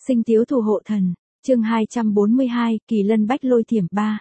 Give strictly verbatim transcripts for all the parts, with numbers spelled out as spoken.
Sinh tiếu thủ hộ thần, chương hai trăm bốn mươi hai, Kỳ Lân Bách Lôi Thiểm ba.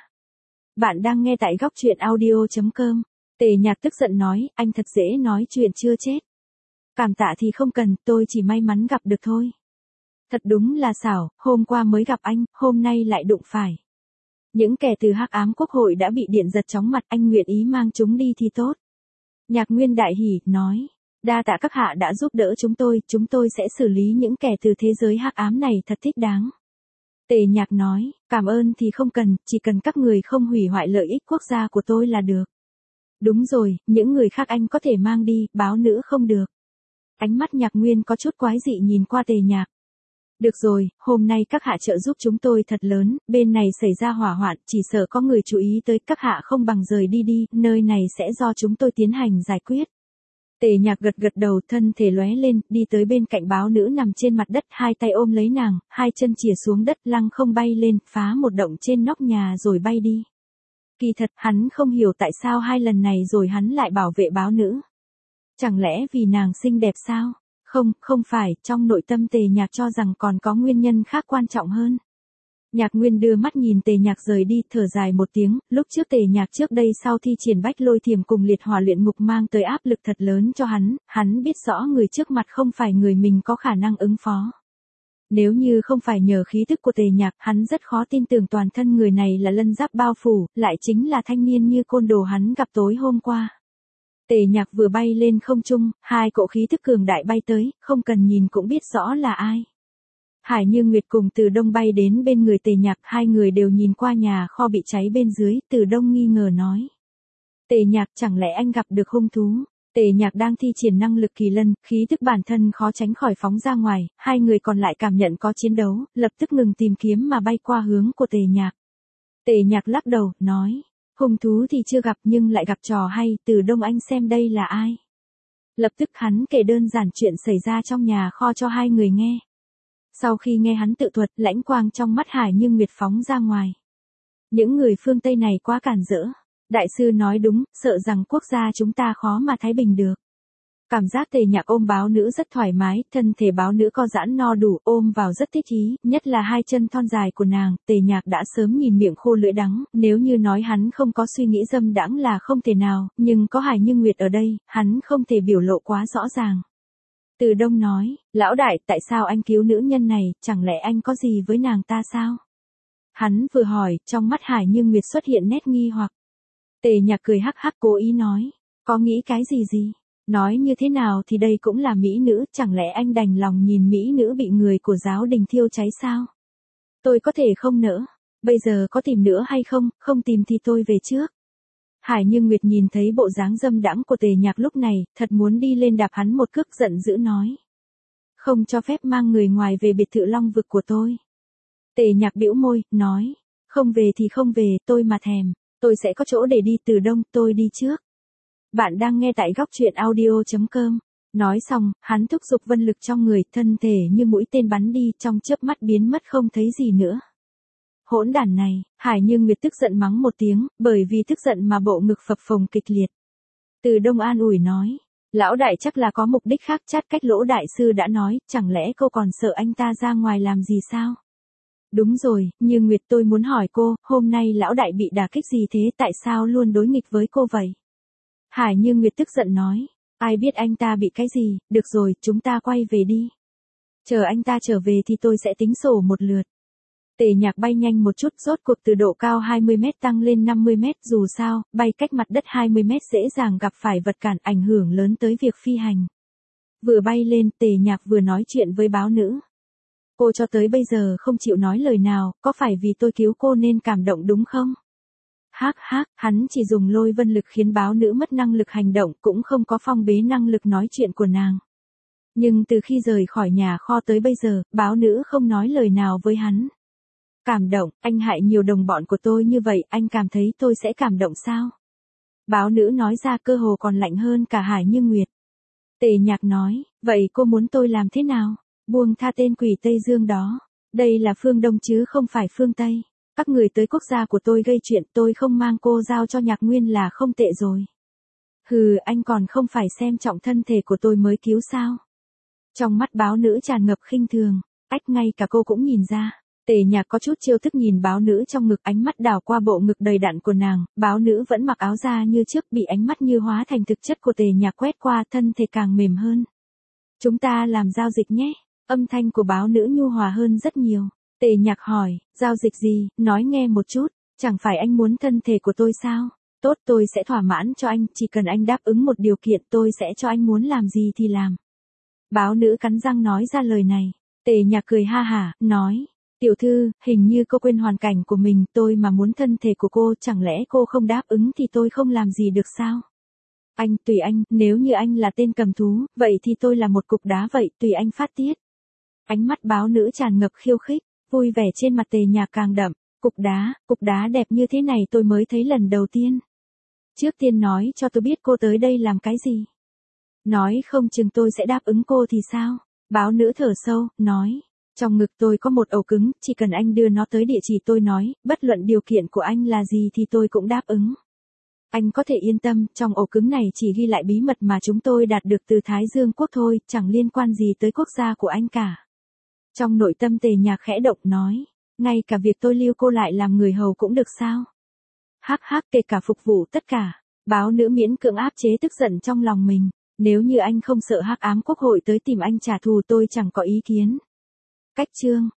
Bạn đang nghe tại góc truyện audio chấm com. Tề Nhạc tức giận nói, anh thật dễ nói chuyện chưa chết. Cảm tạ thì không cần, tôi chỉ may mắn gặp được thôi. Thật đúng là xảo, hôm qua mới gặp anh, hôm nay lại đụng phải. Những kẻ từ Hắc Ám Quốc hội đã bị điện giật chóng mặt, anh nguyện ý mang chúng đi thì tốt. Nhạc Nguyên đại hỉ, nói, đa tạ các hạ đã giúp đỡ chúng tôi, chúng tôi sẽ xử lý những kẻ từ thế giới hắc ám này thật thích đáng. Tề Nhạc nói, cảm ơn thì không cần, chỉ cần các người không hủy hoại lợi ích quốc gia của tôi là được. Đúng rồi, những người khác anh có thể mang đi, báo nữ không được. Ánh mắt Nhạc Nguyên có chút quái dị nhìn qua Tề Nhạc. Được rồi, hôm nay các hạ trợ giúp chúng tôi thật lớn, bên này xảy ra hỏa hoạn, chỉ sợ có người chú ý tới, các hạ không bằng rời đi đi, nơi này sẽ do chúng tôi tiến hành giải quyết. Tề Nhạc gật gật đầu, thân thể lóe lên, đi tới bên cạnh báo nữ nằm trên mặt đất, hai tay ôm lấy nàng, hai chân chìa xuống đất, lăng không bay lên, phá một động trên nóc nhà rồi bay đi. Kỳ thật, hắn không hiểu tại sao hai lần này rồi hắn lại bảo vệ báo nữ. Chẳng lẽ vì nàng xinh đẹp sao? Không, không phải, trong nội tâm Tề Nhạc cho rằng còn có nguyên nhân khác quan trọng hơn. Nhạc Nguyên đưa mắt nhìn Tề Nhạc rời đi, thở dài một tiếng, lúc trước Tề Nhạc trước đây sau thi triển Bách Lôi Thiểm cùng liệt hỏa luyện ngục mang tới áp lực thật lớn cho hắn, hắn biết rõ người trước mặt không phải người mình có khả năng ứng phó. Nếu như không phải nhờ khí tức của Tề Nhạc, hắn rất khó tin tưởng toàn thân người này là lân giáp bao phủ, lại chính là thanh niên như côn đồ hắn gặp tối hôm qua. Tề Nhạc vừa bay lên không trung, hai cỗ khí tức cường đại bay tới, không cần nhìn cũng biết rõ là ai. Hải Như Nguyệt cùng Từ Đông bay đến bên người Tề Nhạc, hai người đều nhìn qua nhà kho bị cháy bên dưới, Từ Đông nghi ngờ nói. Tề Nhạc, chẳng lẽ anh gặp được hung thú? Tề Nhạc đang thi triển năng lực kỳ lân, khí tức bản thân khó tránh khỏi phóng ra ngoài, hai người còn lại cảm nhận có chiến đấu, lập tức ngừng tìm kiếm mà bay qua hướng của Tề Nhạc. Tề Nhạc lắc đầu, nói, hung thú thì chưa gặp nhưng lại gặp trò hay, Từ Đông anh xem đây là ai? Lập tức hắn kể đơn giản chuyện xảy ra trong nhà kho cho hai người nghe. Sau khi nghe hắn tự thuật, lãnh quang trong mắt Hải Như Nguyệt phóng ra ngoài. Những người phương Tây này quá cản rỡ. Đại sư nói đúng, sợ rằng quốc gia chúng ta khó mà thái bình được. Cảm giác Tề Nhạc ôm báo nữ rất thoải mái, thân thể báo nữ co giãn no đủ, ôm vào rất thích ý, nhất là hai chân thon dài của nàng, Tề Nhạc đã sớm nhìn miệng khô lưỡi đắng, nếu như nói hắn không có suy nghĩ dâm đãng là không thể nào, nhưng có Hải Như Nguyệt ở đây, hắn không thể biểu lộ quá rõ ràng. Từ Đông nói, lão đại, tại sao anh cứu nữ nhân này, chẳng lẽ anh có gì với nàng ta sao? Hắn vừa hỏi, trong mắt Hải Như Nguyệt xuất hiện nét nghi hoặc. Tề Nhạc cười hắc hắc cố ý nói, có nghĩ cái gì gì? Nói như thế nào thì đây cũng là mỹ nữ, chẳng lẽ anh đành lòng nhìn mỹ nữ bị người của giáo đình thiêu cháy sao? Tôi có thể không nỡ, bây giờ có tìm nữa hay không, không tìm thì tôi về trước. Hải Như Nguyệt nhìn thấy bộ dáng dâm đãng của Tề Nhạc lúc này, thật muốn đi lên đạp hắn một cước, giận dữ nói. Không cho phép mang người ngoài về biệt thự Long Vực của tôi. Tề Nhạc bĩu môi, nói, không về thì không về, tôi mà thèm, tôi sẽ có chỗ để đi. Từ Đông, tôi đi trước. Bạn đang nghe tại góc truyện audio chấm com. Nói xong, hắn thúc giục vân lực trong người, thân thể như mũi tên bắn đi, trong chớp mắt biến mất không thấy gì nữa. Hỗn đản này, Hải Như Nguyệt tức giận mắng một tiếng, bởi vì tức giận mà bộ ngực phập phồng kịch liệt. Từ Đông an ủi nói, lão đại chắc là có mục đích khác, chát cách Lỗ đại sư đã nói, chẳng lẽ cô còn sợ anh ta ra ngoài làm gì sao? Đúng rồi, Như Nguyệt, tôi muốn hỏi cô, hôm nay lão đại bị đả kích gì thế, tại sao luôn đối nghịch với cô vậy? Hải Như Nguyệt tức giận nói, ai biết anh ta bị cái gì, được rồi, chúng ta quay về đi. Chờ anh ta trở về thì tôi sẽ tính sổ một lượt. Tề Nhạc bay nhanh một chút, rốt cuộc từ độ cao hai mươi mét tăng lên năm mươi mét, dù sao, bay cách mặt đất hai mươi mét dễ dàng gặp phải vật cản, ảnh hưởng lớn tới việc phi hành. Vừa bay lên, Tề Nhạc vừa nói chuyện với báo nữ. Cô cho tới bây giờ không chịu nói lời nào, có phải vì tôi cứu cô nên cảm động đúng không? Hắc hắc, hắn chỉ dùng lôi vân lực khiến báo nữ mất năng lực hành động, cũng không có phong bế năng lực nói chuyện của nàng. Nhưng từ khi rời khỏi nhà kho tới bây giờ, báo nữ không nói lời nào với hắn. Cảm động, anh hại nhiều đồng bọn của tôi như vậy, anh cảm thấy tôi sẽ cảm động sao? Báo nữ nói ra, cơ hồ còn lạnh hơn cả Hải Như Nguyệt. Tề Nhạc nói, vậy cô muốn tôi làm thế nào? Buông tha tên quỷ Tây Dương đó. Đây là phương Đông chứ không phải phương Tây. Các người tới quốc gia của tôi gây chuyện, tôi không mang cô giao cho Nhạc Nguyên là không tệ rồi. Hừ, anh còn không phải xem trọng thân thể của tôi mới cứu sao? Trong mắt báo nữ tràn ngập khinh thường. Ách, ngay cả cô cũng nhìn ra. Tề Nhạc có chút trêu tức nhìn báo nữ trong ngực, ánh mắt đảo qua bộ ngực đầy đặn của nàng, báo nữ vẫn mặc áo da như trước, bị ánh mắt như hóa thành thực chất của Tề Nhạc quét qua, thân thể càng mềm hơn. Chúng ta làm giao dịch nhé. Âm thanh của báo nữ nhu hòa hơn rất nhiều. Tề Nhạc hỏi, giao dịch gì, nói nghe một chút, chẳng phải anh muốn thân thể của tôi sao? Tốt, tôi sẽ thỏa mãn cho anh, chỉ cần anh đáp ứng một điều kiện tôi sẽ cho anh muốn làm gì thì làm. Báo nữ cắn răng nói ra lời này. Tề Nhạc cười ha hả, nói, tiểu thư, hình như cô quên hoàn cảnh của mình, tôi mà muốn thân thể của cô, chẳng lẽ cô không đáp ứng thì tôi không làm gì được sao? Anh, tùy anh, nếu như anh là tên cầm thú, vậy thì tôi là một cục đá vậy, tùy anh phát tiết. Ánh mắt báo nữ tràn ngập khiêu khích, vui vẻ trên mặt Tề Nhạc càng đậm. Cục đá, cục đá đẹp như thế này tôi mới thấy lần đầu tiên. Trước tiên nói cho tôi biết cô tới đây làm cái gì. Nói không chừng tôi sẽ đáp ứng cô thì sao? Báo nữ thở sâu, nói, trong ngực tôi có một ổ cứng, chỉ cần anh đưa nó tới địa chỉ tôi nói, bất luận điều kiện của anh là gì thì tôi cũng đáp ứng. Anh có thể yên tâm, trong ổ cứng này chỉ ghi lại bí mật mà chúng tôi đạt được từ Thái Dương quốc thôi, chẳng liên quan gì tới quốc gia của anh cả. Trong nội tâm Tề Nhạc khẽ động, nói, ngay cả việc tôi lưu cô lại làm người hầu cũng được sao? Hắc hắc, kể cả phục vụ tất cả. Báo nữ miễn cưỡng áp chế tức giận trong lòng mình. Nếu như anh không sợ hắc ám quốc hội tới tìm anh trả thù tôi chẳng có ý kiến. Cách chương